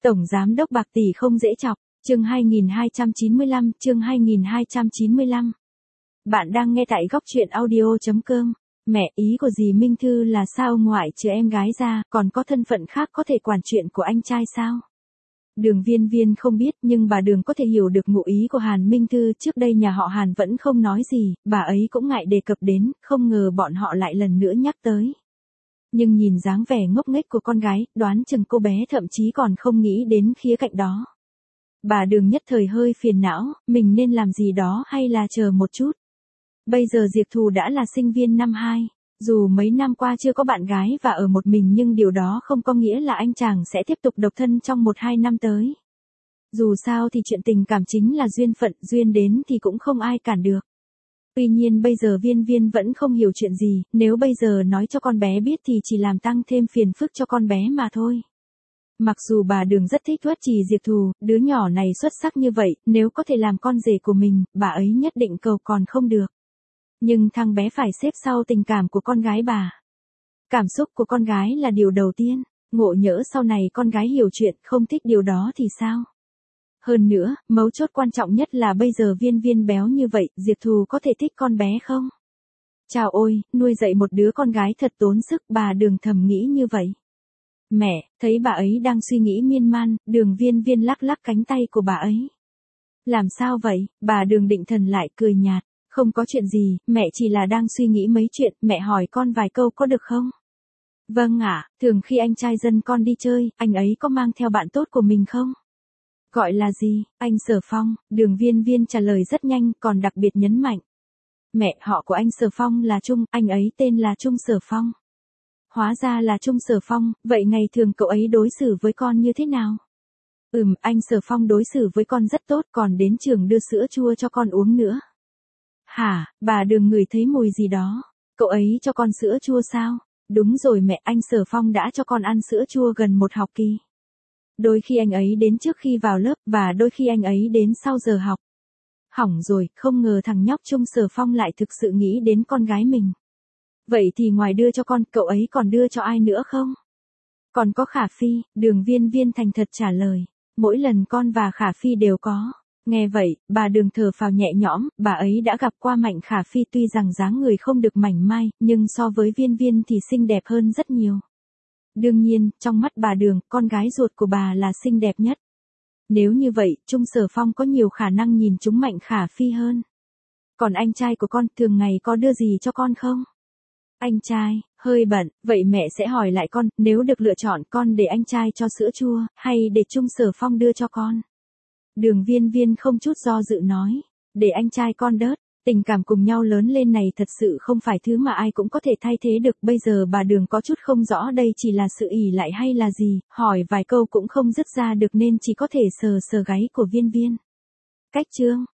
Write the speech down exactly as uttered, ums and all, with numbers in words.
Tổng giám đốc bạc tỷ không dễ chọc, chương hai nghìn hai trăm chín mươi lăm, chương hai nghìn hai trăm chín mươi lăm. Bạn đang nghe tại góc truyện audio chấm com. Mẹ, ý của dì Minh Thư là sao ngoại trừ em gái ra, còn có thân phận khác có thể quản chuyện của anh trai sao? Đường Viên Viên không biết, nhưng bà Đường có thể hiểu được ngụ ý của Hàn Minh Thư. Trước đây nhà họ Hàn vẫn không nói gì, bà ấy cũng ngại đề cập đến, không ngờ bọn họ lại lần nữa nhắc tới. Nhưng nhìn dáng vẻ ngốc nghếch của con gái, đoán chừng cô bé thậm chí còn không nghĩ đến khía cạnh đó. Bà Đường nhất thời hơi phiền não, mình nên làm gì đó hay là chờ một chút. Bây giờ Diệp Thù đã là sinh viên năm hai, dù mấy năm qua chưa có bạn gái và ở một mình nhưng điều đó không có nghĩa là anh chàng sẽ tiếp tục độc thân trong một hai năm tới. Dù sao thì chuyện tình cảm chính là duyên phận, duyên đến thì cũng không ai cản được. Tuy nhiên bây giờ Viên Viên vẫn không hiểu chuyện gì, nếu bây giờ nói cho con bé biết thì chỉ làm tăng thêm phiền phức cho con bé mà thôi. Mặc dù bà Đường rất thích Uất Trì Diệp Thù, đứa nhỏ này xuất sắc như vậy, nếu có thể làm con rể của mình, bà ấy nhất định cầu còn không được. Nhưng thằng bé phải xếp sau tình cảm của con gái bà. Cảm xúc của con gái là điều đầu tiên, ngộ nhỡ sau này con gái hiểu chuyện, không thích điều đó thì sao? Hơn nữa, mấu chốt quan trọng nhất là bây giờ Viên Viên béo như vậy, Diệp Thù có thể thích con bé không? Chào ôi, nuôi dạy một đứa con gái thật tốn sức, bà Đường thầm nghĩ như vậy. Mẹ, thấy bà ấy đang suy nghĩ miên man, Đường Viên Viên lắc lắc cánh tay của bà ấy. Làm sao vậy? Bà Đường định thần lại cười nhạt. Không có chuyện gì, mẹ chỉ là đang suy nghĩ mấy chuyện, mẹ hỏi con vài câu có được không? Vâng ạ, thường khi anh trai dân con đi chơi, anh ấy có mang theo bạn tốt của mình không? Gọi là gì? Anh Sở Phong, Đường Viên Viên trả lời rất nhanh, còn đặc biệt nhấn mạnh. Mẹ, họ của anh Sở Phong là Trung, anh ấy tên là Trung Sở Phong. Hóa ra là Trung Sở Phong, vậy ngày thường cậu ấy đối xử với con như thế nào? Ừm, anh Sở Phong đối xử với con rất tốt, còn đến trường đưa sữa chua cho con uống nữa. Hả, bà Đường ngửi thấy mùi gì đó. Cậu ấy cho con sữa chua sao? Đúng rồi mẹ, anh Sở Phong đã cho con ăn sữa chua gần một học kỳ. Đôi khi anh ấy đến trước khi vào lớp, và đôi khi anh ấy đến sau giờ học. Hỏng rồi, không ngờ thằng nhóc Trung Sở Phong lại thực sự nghĩ đến con gái mình. Vậy thì ngoài đưa cho con, cậu ấy còn đưa cho ai nữa không? Còn có Khả Phi, Đường Viên Viên thành thật trả lời. Mỗi lần con và Khả Phi đều có. Nghe vậy, bà Đường thở phào nhẹ nhõm, bà ấy đã gặp qua Mạnh Khả Phi tuy rằng dáng người không được mảnh mai, nhưng so với Viên Viên thì xinh đẹp hơn rất nhiều. Đương nhiên, trong mắt bà Đường, con gái ruột của bà là xinh đẹp nhất. Nếu như vậy, Trung Sở Phong có nhiều khả năng nhìn trúng Mạnh Khả Phi hơn. Còn anh trai của con, thường ngày có đưa gì cho con không? Anh trai, hơi bận, vậy mẹ sẽ hỏi lại con, nếu được lựa chọn con để anh trai cho sữa chua, hay để Trung Sở Phong đưa cho con? Đường Viên Viên không chút do dự nói, để anh trai con đớt, tình cảm cùng nhau lớn lên này thật sự không phải thứ mà ai cũng có thể thay thế được. Bây giờ bà Đường có chút không rõ đây chỉ là sự ỷ lại hay là gì, hỏi vài câu cũng không dứt ra được nên chỉ có thể sờ sờ gáy của Viên Viên. Cách chương,